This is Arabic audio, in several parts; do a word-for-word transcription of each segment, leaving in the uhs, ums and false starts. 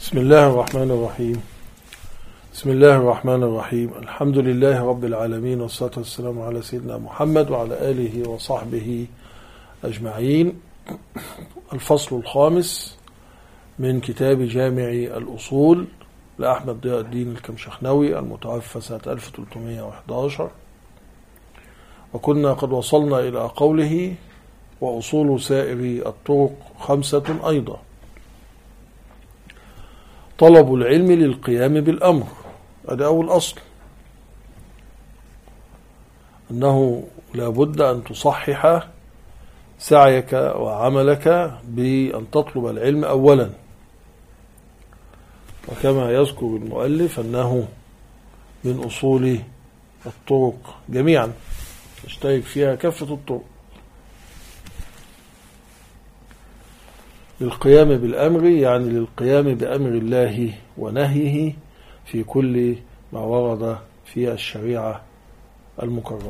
بسم الله الرحمن الرحيم بسم الله الرحمن الرحيم الحمد لله رب العالمين، والصلاة والسلام على سيدنا محمد وعلى آله وصحبه أجمعين. الفصل الخامس من كتاب جامع الأصول لأحمد ضياء الدين الكمشخنوي المتوفى سنة ألف وثلاثمائة وأحد عشر، وكنا قد وصلنا إلى قوله: وأصول سائر الطرق خمسة أيضا. طلب العلم للقيام بالأمر، هذا أول أصل، أنه لا بد أن تصحح سعيك وعملك بأن تطلب العلم أولا، وكما يذكر المؤلف أنه من أصول الطرق جميعا يشترك فيها كافة الطرق. للقيام بالأمر يعني للقيام بأمر الله ونهيه في كل ما ورد في الشريعة المكرمة.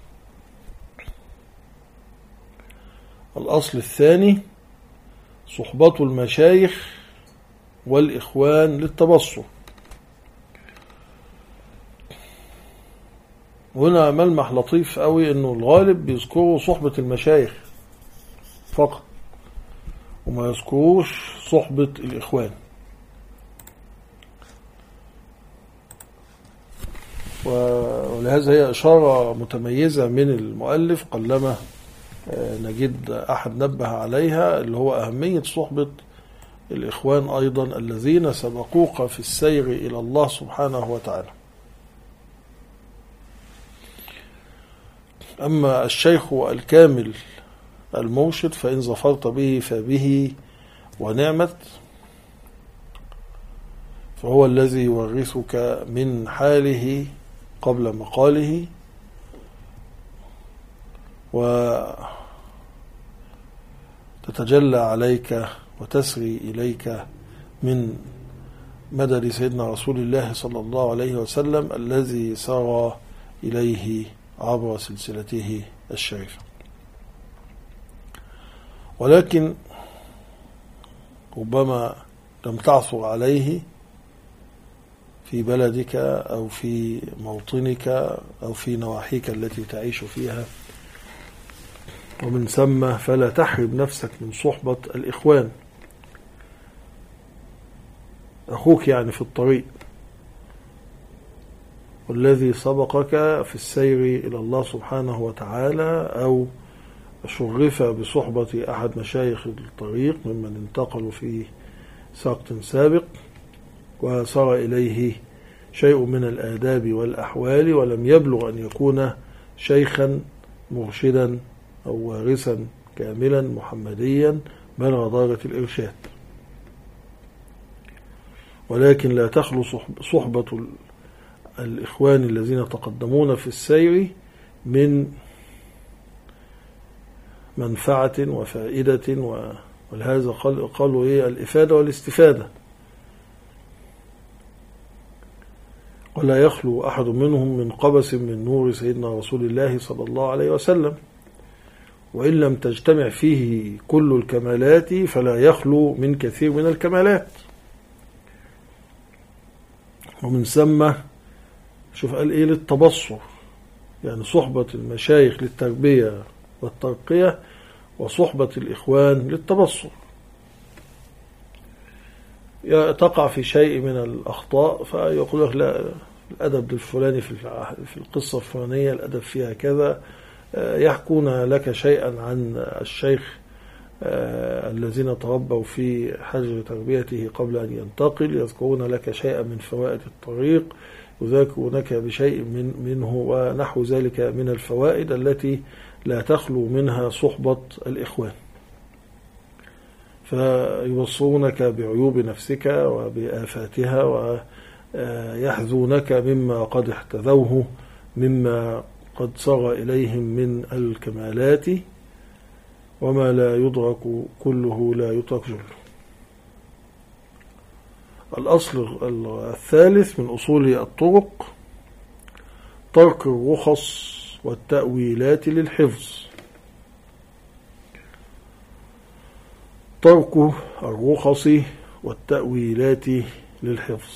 الأصل الثاني: صحبة المشايخ والإخوان للتبصر. هنا ملمح لطيف قوي، أنه الغالب بيذكروا صحبة المشايخ فقط وما يذكروش صحبة الإخوان، ولهذا هي إشارة متميزة من المؤلف قلما نجد أحد نبه عليها، اللي هو أهمية صحبة الإخوان أيضا الذين سبقوك في السير إلى الله سبحانه وتعالى. أما الشيخ الكامل المرشد فإن ظفرت به فبه ونعمت، فهو الذي يورثك من حاله قبل مقاله، وتتجلى عليك وتسري إليك من مدد سيدنا رسول الله صلى الله عليه وسلم الذي سرى إليه عبر سلسلته الشريفة. ولكن ربما لم تعثر عليه في بلدك أو في موطنك أو في نواحيك التي تعيش فيها، ومن ثم فلا تحرم نفسك من صحبة الإخوان. أخوك يعني في الطريق، والذي سبقك في السير إلى الله سبحانه وتعالى، أو شرف بصحبة أحد مشايخ الطريق ممن انتقلوا في سقط سابق وصار إليه شيء من الآداب والأحوال، ولم يبلغ أن يكون شيخا مرشدا أو وارثا كاملا محمديا بلغ درجة الإرشاد، ولكن لا تخلو صحبة الإخوان الذين تقدمون في السير من منفعة وفائدة، ولهذا قالوا إيه؟ الإفادة والاستفادة. ولا يخلو أحد منهم من قبس من نور سيدنا رسول الله صلى الله عليه وسلم، وإن لم تجتمع فيه كل الكمالات فلا يخلو من كثير من الكمالات. ومن ثم شوف قال إيه؟ للتبصر، يعني صحبة المشايخ للتربية والترقية، وصحبة الإخوان للتبصر. تقع في شيء من الأخطاء فيقول لك لا، الأدب الفلاني في القصة الفلانية الأدب فيها كذا، يحكون لك شيئا عن الشيخ الذين تربوا في حجر تربيته قبل أن ينتقل، يذكرون لك شيئا من فوائد الطريق، يذكرونك بشيء من منه ونحو ذلك من الفوائد التي لا تخلو منها صحبة الإخوان، فيبصرونك بعيوب نفسك وبآفاتها، ويحذونك مما قد احتذوه مما قد صار إليهم من الكمالات، وما لا يدرك كله لا يترك جله. الأصل الثالث من أصول الطرق: ترك الرخص والتأويلات للحفظ. ترك الرخص والتأويلات للحفظ.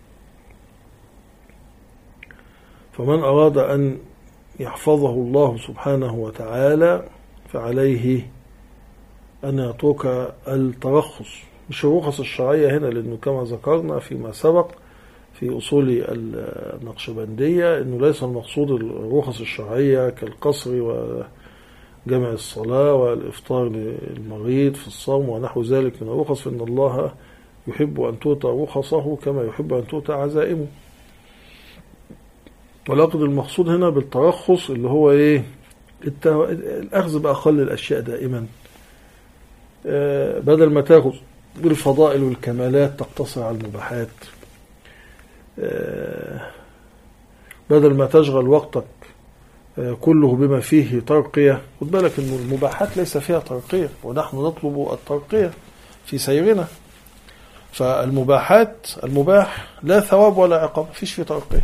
فمن أراد أن يحفظه الله سبحانه وتعالى فعليه أن يترك الترخص، مش الرخص الشرعية هنا، لأنه كما ذكرنا فيما سبق في أصول النقشبندية أنه ليس المقصود الرخص الشرعية كالقصر وجمع الصلاة والإفطار للمريض في الصوم ونحو ذلك من الرخص، فإن الله يحب أن تؤتى رخصه كما يحب أن تؤتى عزائمه. ولكن المقصود هنا بالترخص اللي هو إيه؟ الأخذ بأقل الأشياء دائما، بدل ما تأخذ بالفضائل والكمالات تقتصر على المباحات، بدل ما تشغل وقتك كله بما فيه ترقية. خد بالك إن المباحات ليس فيها ترقية، ونحن نطلب الترقية في سيرنا. فالمباحات المباح لا ثواب ولا عقاب، فيش فيه ترقية.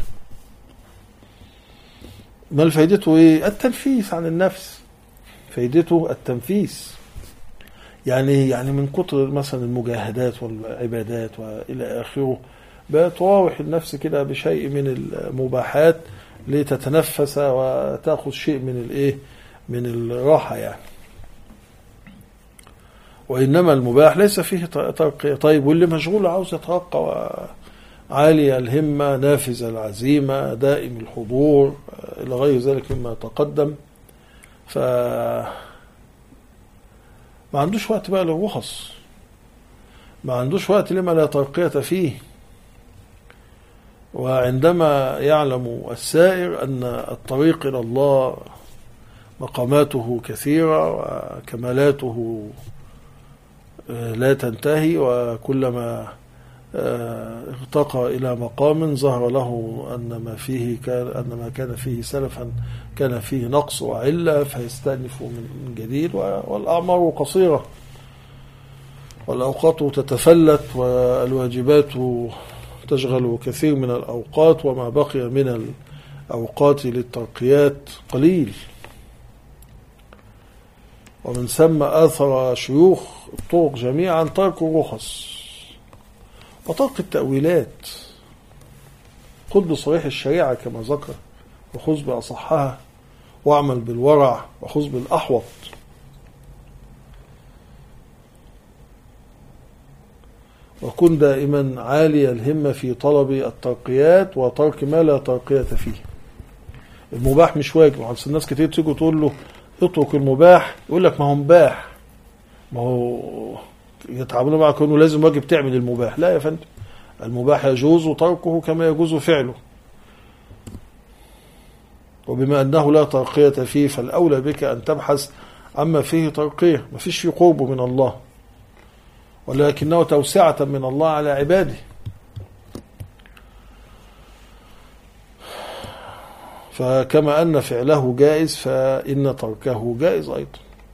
ما الفائدته ايه؟ التنفيس عن النفس، فائدته التنفيس. يعني يعني من كتر مثلا المجاهدات والعبادات والى اخره بتراوح النفس كده بشيء من المباحات لتتنفس وتاخذ شيء من الايه من الراحه يعني. وانما المباح ليس فيه ترقية. طيب واللي مشغول عاوز يترقى عالي الهمة نافذ العزيمة دائم الحضور إلى غير ذلك مما تقدم، فما عندوش وقت بقى للرخص، ما عندوش وقت لما لا ترقية فيه. وعندما يعلم السائر أن الطريق إلى الله مقاماته كثيرة وكمالاته لا تنتهي، وكلما ارتقى إلى مقام ظهر له أن ما فيه كان أن ما كان فيه سلفا كان فيه نقص وعلة، فيستأنف من جديد. والأعمار قصيرة والأوقات تتفلت والواجبات تشغل كثير من الأوقات، وما بقي من الأوقات للترقيات قليل. ومن ثم آثر شيوخ الطرق جميعا ترك الرخص وترك التأويلات. خذ بصريح الشريعة كما ذكر، وخذ بأصحها، واعمل بالورع، وخذ بالأحوط. وكن دائما عالي الهمة في طلب الترقيات وترك ما لا ترقية فيه. المباح مش واجب. وعلى الناس كتير تيجي تقول له اترك المباح، يقول لك ما هو مباح، ما هو يتعاملوا معك انه لازم واجب تعمل المباح. لا يا فندم، المباح يجوز تركه كما يجوز فعله. وبما انه لا ترقية فيه فالاولى بك ان تبحث عما فيه ترقية، ما فيش فيه قرب من الله، ولكنه توسعة من الله على عباده. فكما أن فعله جائز فإن تركه جائز أيضا.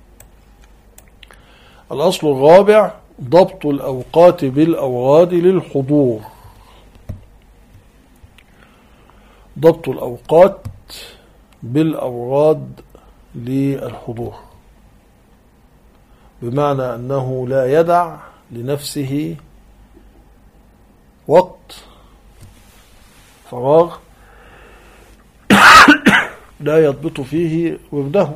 الأصل الرابع ضبط الأوقات بالأوراد للحضور. ضبط الأوقات بالأوراد للحضور بمعنى أنه لا يدع لنفسه وقت فراغ لا يضبط فيه ورده،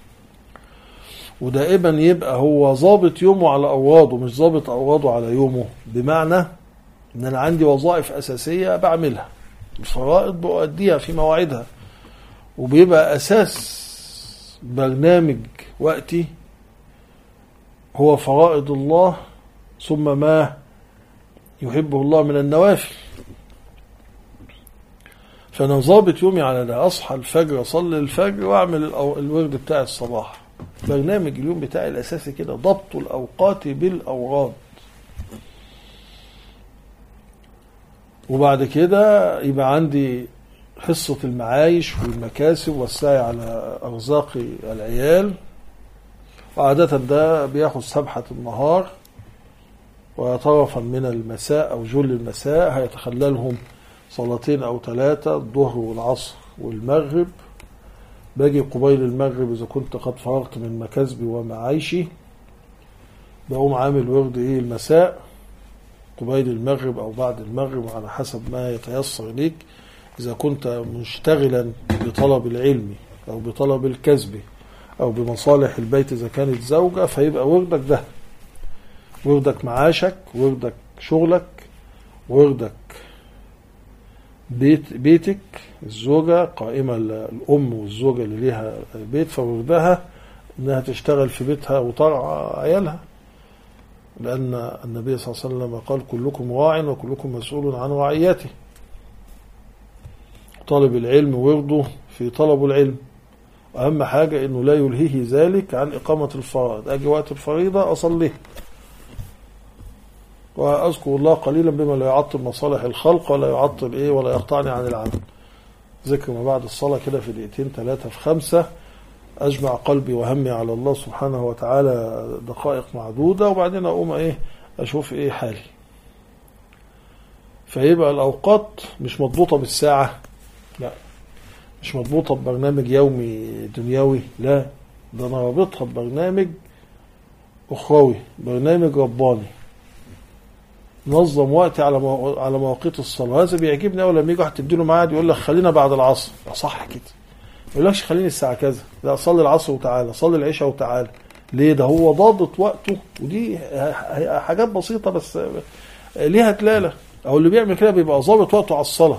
ودائما يبقى هو ضابط يومه على أوراده مش ضابط أوراده على يومه. بمعنى أن أنا عندي وظائف أساسية بعملها، الفرائض بؤديها في مواعيدها، وبيبقى أساس برنامج وقتي هو فرائض الله ثم ما يحبه الله من النوافل. فأنا ضابط يومي على ده، أصحى الفجر أصلي الفجر وأعمل الورد بتاع الصباح. برنامج اليوم بتاعي الأساسي كده، ضبط الأوقات بالأوراد. وبعد كده يبقى عندي حصة المعايش والمكاسب والسعي على أرزاق العيال، وعادة ده بياخد سبحة النهار وطرفا من المساء أو جل المساء، هيتخللهم صلاتين أو ثلاثة، الظهر والعصر والمغرب. باجي قبيل المغرب إذا كنت قد فرغت من مكاسبي ومعايشي بقوم عامل ورد إيه المساء، قبيل المغرب أو بعد المغرب على حسب ما يتيسر ليك، إذا كنت مشتغلا بطلب العلم أو بطلب الكسب أو بمصالح البيت إذا كانت زوجة، فيبقى وردك ده وردك معاشك، وردك شغلك، وردك بيت بيتك. الزوجة قائمة الأم والزوجة اللي ليها بيت، فوردها إنها تشتغل في بيتها وترعى عيالها، لأن النبي صلى الله عليه وسلم قال كلكم راع وكلكم مسؤول عن رعيته. طالب العلم ورده في طلب العلم، أهم حاجة إنه لا يلهيه ذلك عن إقامة الفرائض. أجي وقت الفريضة أصليه وأذكر الله قليلا بما لا يعطل مصالح الخلق ولا يعطل إيه ولا يقطعني عن العمل. ذكر ما بعد الصلاة كده في دقيقتين ثلاثة في خمسة، أجمع قلبي وهمي على الله سبحانه وتعالى دقائق معدودة، وبعدين أقوم إيه أشوف إيه حالي. فيبقى الأوقات مش مضبوطة بالساعة، لا، مش مضبوطة ببرنامج يومي دنيوي، لا، ده أنا رابطها ببرنامج أخروي، برنامج رباني. نظم وقتي على مو... على مواقيت الصلاة. هذا بيعجبني أول لما يجي واحد تديله ميعاد يقول لك خلينا بعد العصر، صح كده، ما يقولكش خليني الساعة كذا، لا، صلي العصر وتعالى، صلي العشاء وتعالى. ليه؟ ده هو ضابط وقته، ودي حاجات بسيطة بس ليها دلالة. أو اللي بيعمل كده بيبقى ضابط وقته على الصلاة،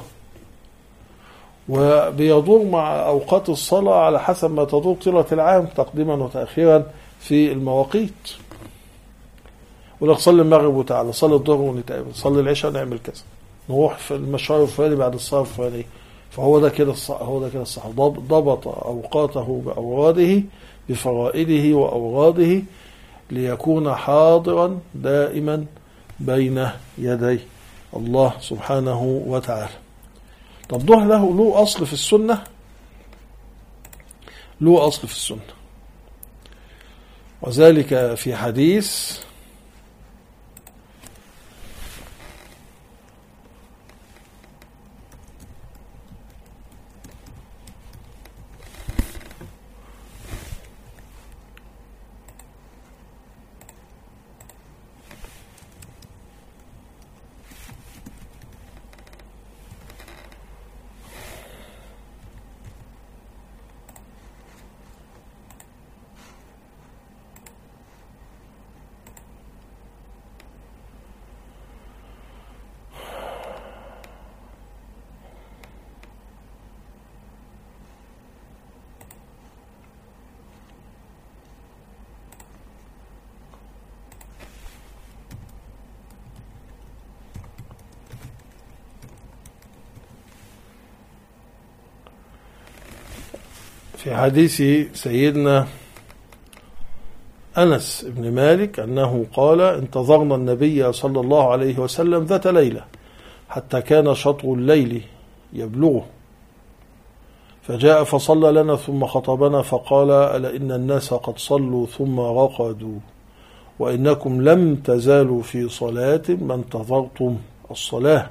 وبيدور مع أوقات الصلاة على حسب ما تدور طيلة العام تقديما وتأخيرا في المواقيت. ولك صلي المغرب وتعالى، صلي الظهر ونتقابل، صلي العشاء ونعمل كذا، نروح في المشوار الفلاني بعد الصلاة الفلانية. فهو ده كده الصح، هو ده كده الصح، ضبط أوقاته بأوراده بفرائده وأوراده ليكون حاضرا دائما بين يدي الله سبحانه وتعالى. طب ده له له أصل في السنة، له أصل في السنة، وذلك في حديث في حديث سيدنا أنس بن مالك أنه قال انتظرنا النبي صلى الله عليه وسلم ذات ليلة حتى كان شطر الليل يبلغه، فجاء فصلى لنا ثم خطبنا فقال ألا إن الناس قد صلوا ثم رقدوا وإنكم لم تزالوا في صلاة ما انتظرتم الصلاة،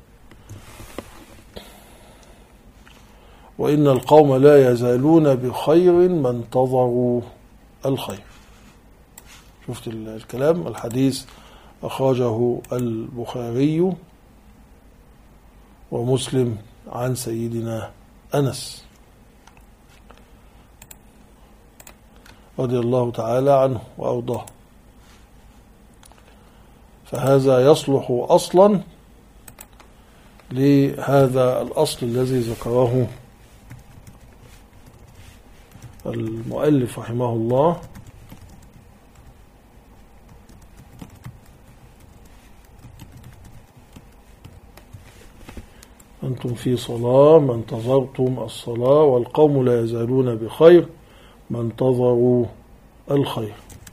وإن القوم لا يزالون بخير ما انتظروا الخير. شفت الكلام؟ الحديث أخرجه البخاري ومسلم عن سيدنا أنس رضي الله تعالى عنه وأرضاه. فهذا يصلح أصلا لهذا الأصل الذي ذكره المؤلف رحمه الله، أنتم في صلاة ما انتظرتم الصلاة والقوم لا يزالون بخير ما انتظروا الخير.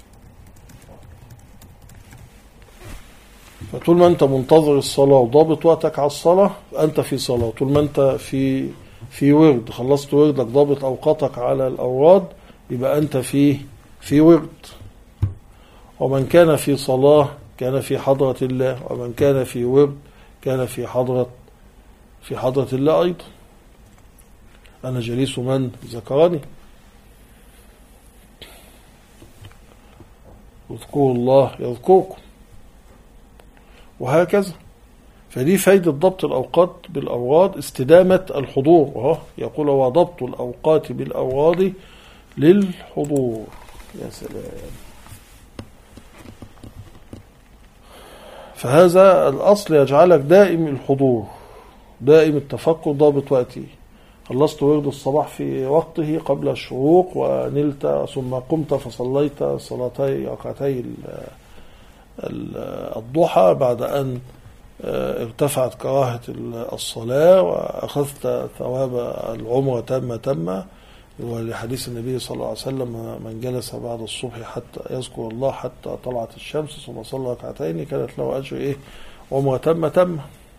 فطول ما أنت منتظر الصلاة وضابط وقتك على الصلاة أنت في صلاة. طول ما أنت في في ورد، خلصت وردك، ضابط أوقاتك على الأوراد، يبقى أنت في في ورد. ومن كان في صلاة كان في حضرة الله، ومن كان في ورد كان في حضرة في حضرة الله أيضا. أنا جليس من ذكرني. اذكروا الله يذكركم وهكذا. فدي فايدة ضبط الأوقات بالأوراد، استدامة الحضور. أهو يقول وضبط الأوقات بالأوراد للحضور. يا سلام. فهذا الأصل يجعلك دائم الحضور، دائم التفكر، ضابط وقته. خلصت ورد الصباح في وقته قبل الشروق ونلت، ثم قمت فصليت صلاتي ركعتي الضحى بعد أن ارتفعت كراهة الصلاة، وأخذت ثواب العمرة تم تم، ولحديث النبي صلى الله عليه وسلم من جلس بعد الصبح حتى يذكر الله حتى طلعت الشمس ثم صلى ركعتين كانت له أجر إيه؟ عمرة تم تم.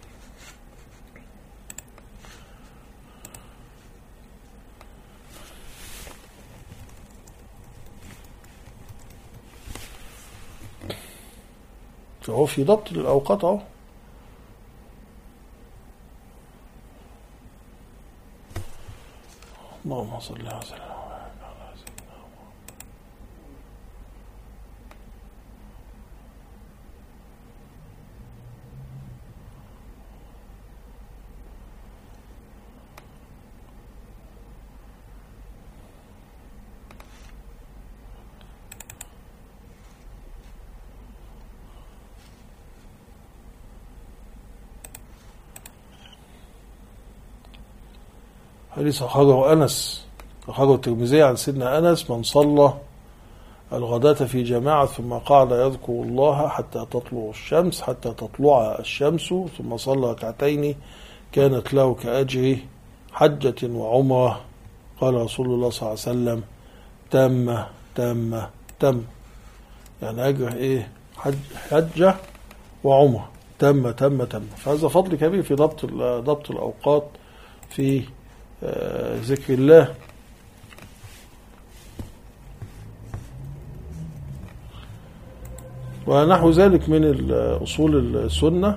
فهو في ضبط للأوقات أهو. اللهم صل على سيدنا حديث أخرجه أنس، أخرجه الترمذي عن سيدنا أنس: من صلى الغداة في جماعة ثم قعد يذكر الله حتى تطلع الشمس حتى تطلع الشمس ثم صلى ركعتين كانت له كأجر حجة وعمرة. قال رسول الله صلى الله عليه وسلم: تم تم تم، يعني أجر إيه؟ حج حجة وعمرة، تم تم تم. فهذا فضل كبير في ضبط ضبط الأوقات في ذكر الله. ونحو ذلك من أصول السنة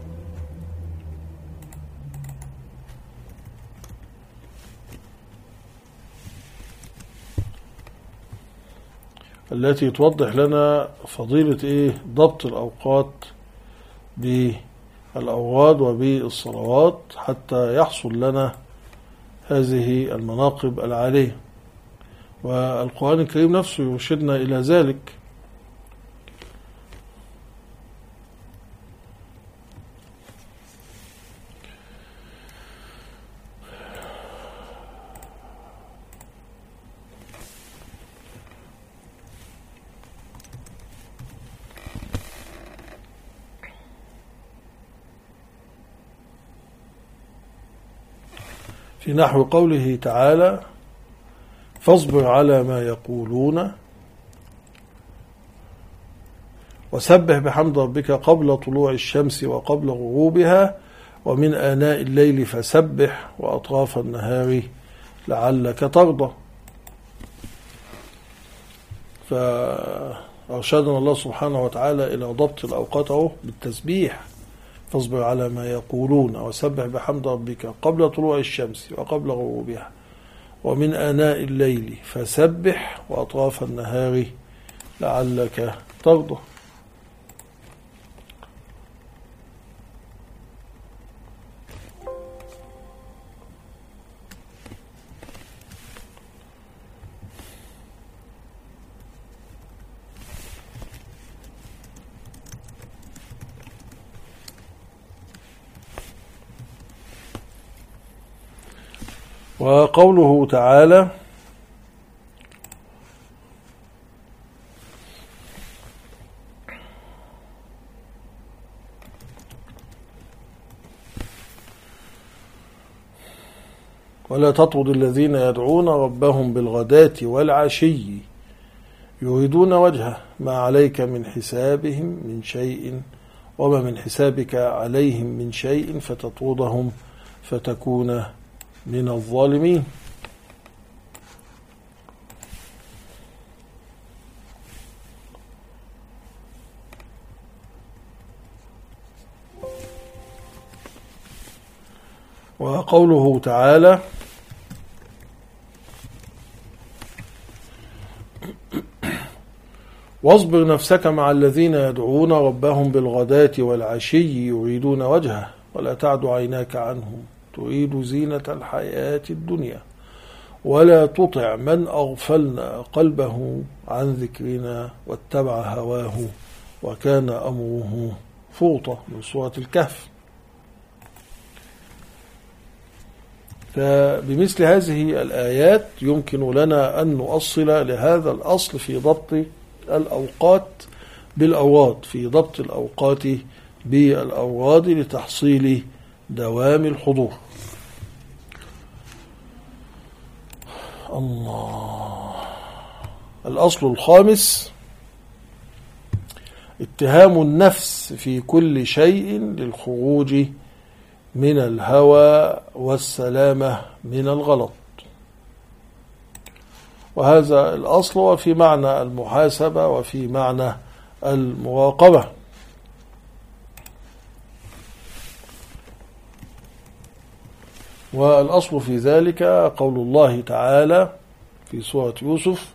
التي توضح لنا فضيلة إيه؟ ضبط الأوقات بالأوراد وبالصلوات حتى يحصل لنا هذه المناقب العالية. والقرآن الكريم نفسه يرشدنا إلى ذلك. في نحو قوله تعالى: فاصبر على ما يقولون وسبح بحمد ربك قبل طلوع الشمس وقبل غروبها ومن آناء الليل فسبح وأطراف النهار لعلك ترضى. فأرشدنا الله سبحانه وتعالى إلى ضبط الأوقات بالتسبيح: فاصبر على ما يقولون وسبح بحمد ربك قبل طلوع الشمس وقبل غروبها ومن آناء الليل فسبح وأطراف النهار لعلك ترضى. وقوله تعالى: ولا تطرد الذين يدعون ربهم بالغداة والعشي يريدون وجهه ما عليك من حسابهم من شيء وما من حسابك عليهم من شيء فتطردهم فتكون من الظالمين. وقوله تعالى: واصبر نفسك مع الذين يدعون ربهم بالغداة والعشي يريدون وجهه ولا تعد عيناك عنهم تريد زينة الحياة الدنيا ولا تطع من أغفلنا قلبه عن ذكرنا واتبع هواه وكان أمره فرطا من سورة الكهف. فبمثل هذه الآيات يمكن لنا أن نؤصل لهذا الأصل في ضبط الأوقات بالأوراد في ضبط الأوقات بالأوراد لتحصيل دوام الحضور. الله. الأصل الخامس اتهام النفس في كل شيء للخروج من الهوى والسلامة من الغلط. وهذا الأصل وفي معنى المحاسبة وفي معنى المراقبة. والأصل في ذلك قول الله تعالى في سورة يوسف: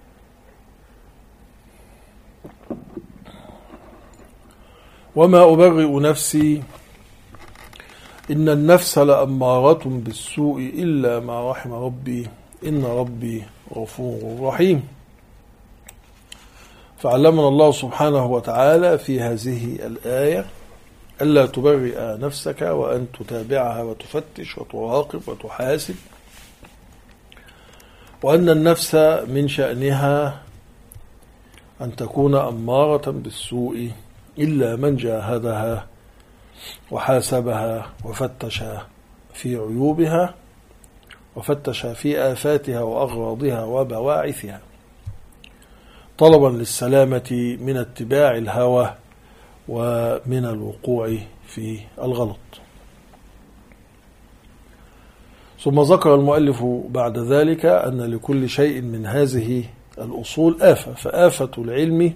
وما أبرئ نفسي إن النفس لأمارة بالسوء إلا ما رحم ربي إن ربي غفور رحيم. فعلمنا الله سبحانه وتعالى في هذه الآية ألا تبرئ نفسك وأن تتابعها وتفتش وتراقب وتحاسب، وأن النفس من شأنها أن تكون أمارة بالسوء إلا من جاهدها وحاسبها وفتش في عيوبها وفتش في آفاتها وأغراضها وبواعثها طلبا للسلامة من اتباع الهوى ومن الوقوع في الغلط. ثم ذكر المؤلف بعد ذلك أن لكل شيء من هذه الأصول آفة، فآفة العلم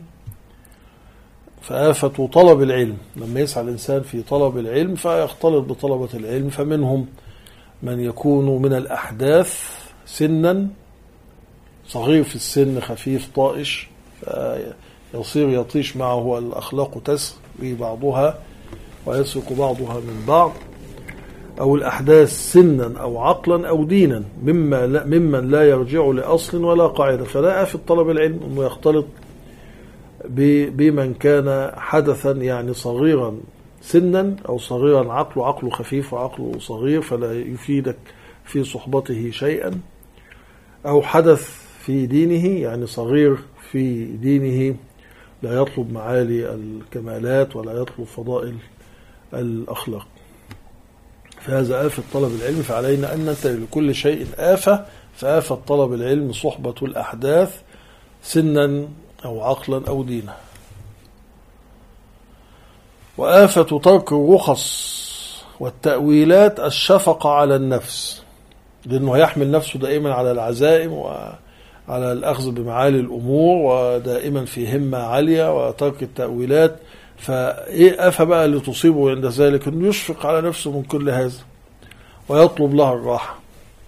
فآفة طلب العلم لما يسعى الإنسان في طلب العلم فيختلط بطلبة العلم، فمنهم من يكون من الأحداث سنا صغير في السن خفيف طائش فيصير يطيش معه الأخلاق تسري بعضها ويسرق بعضها من بعض، أو الأحداث سنا أو عقلا أو دينا مما لا ممن لا يرجع لأصل ولا قاعدة. فلا آفة طلب العلم أنه يختلط بمن كان حدثا يعني صغيرا سنا أو صغيرا عقله عقله خفيف وعقله صغير فلا يفيدك في صحبته شيئا، أو حدث في دينه يعني صغير في دينه لا يطلب معالي الكمالات ولا يطلب فضائل الأخلاق. فهذا آفة طلب العلم، فعلينا أن ننتبه لكل شيء آفة. فآفة طلب العلم صحبة الأحداث سنا أو عقلا أو دينا. وآفة ترك الرخص والتأويلات الشفقة على النفس، لأنه يحمل نفسه دائما على العزائم وعلى الأخذ بمعالي الأمور ودائما في همة عالية وترك التأويلات. فإيه آفة بقى اللي تصيبه عند ذلك؟ أنه يشفق على نفسه من كل هذا ويطلب لها الراحة.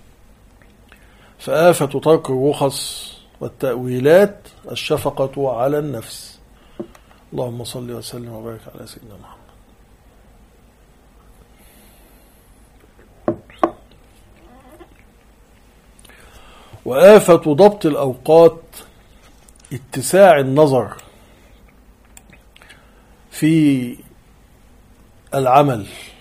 فآفة ترك الرخص والتأويلات الشفقة على النفس. اللهم صل وسلم وبارك على سيدنا محمد. وآفة ضبط الأوقات اتساع النظر في العمل.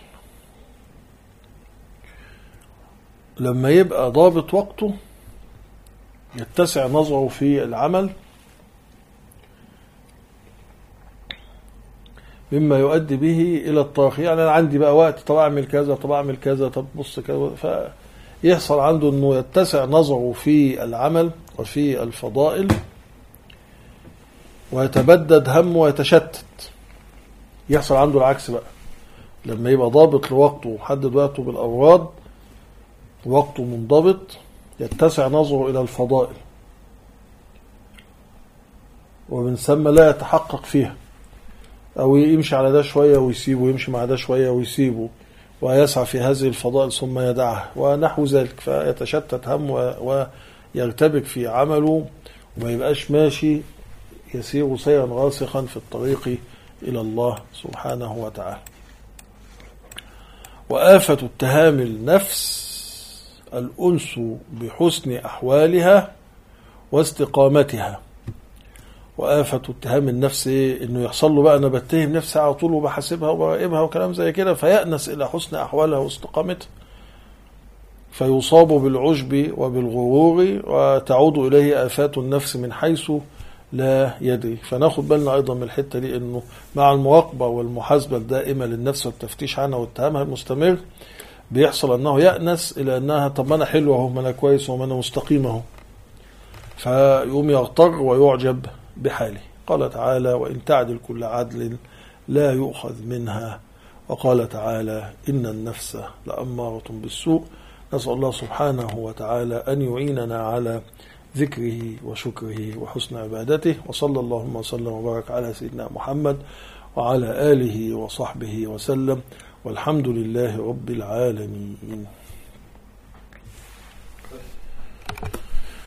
لما يبقى ضابط وقته يتسع نظره في العمل مما يؤدي به إلى التراخي. يعني أنا عندي بقى وقت، طب أعمل كذا طب أعمل كذا طب بص كذا، فيحصل عنده أنه يتسع نظره في العمل وفي الفضائل ويتبدد همه ويتشتت. يحصل عنده العكس بقى، لما يبقى ضابط لوقته وحدد وقته بالأوراد وقته منضبط يتسع نظره إلى الفضائل ومن ثم لا يتحقق فيها، أو يمشي على ده شوية ويسيبه، يمشي مع ده شوية ويسيبه ويسعى في هذه الفضائل ثم يدعها ونحو ذلك، فيتشتت هم ويرتبك في عمله وما يبقاش ماشي يسير سيرا راسخا في الطريق إلى الله سبحانه وتعالى. وآفة اتهام النفس الأنس بحسن أحوالها واستقامتها. وآفة اتهام النفس إنه يحصل له بقى أنا بتهم نفسي على طول وبحاسبها وبراقبها وكلام زي كده، فيأنس إلى حسن أحوالها واستقامتها، فيصاب بالعجب وبالغرور وتعود إليه آفات النفس من حيث لا يدري. فناخد بالنا أيضا من الحتة دي، إنه مع المراقبة والمحاسبة الدائمة للنفس والتفتيش عنها واتهامها المستمر بيحصل أنه يأنس إلى أنها طب ما أنا حلو أهو، ما أنا كويس وما أنا مستقيم أهو، فيقوم يغتر ويعجب بحاله. قال تعالى: وإن تعدل كل عدل لا يؤخذ منها. وقال تعالى: إن النفس لأمارة بالسوء. نسأل الله سبحانه وتعالى أن يعيننا على ذكره وشكره وحسن عبادته. وصلى اللهم وسلم وبارك على سيدنا محمد وعلى آله وصحبه وسلم، والحمد لله رب العالمين.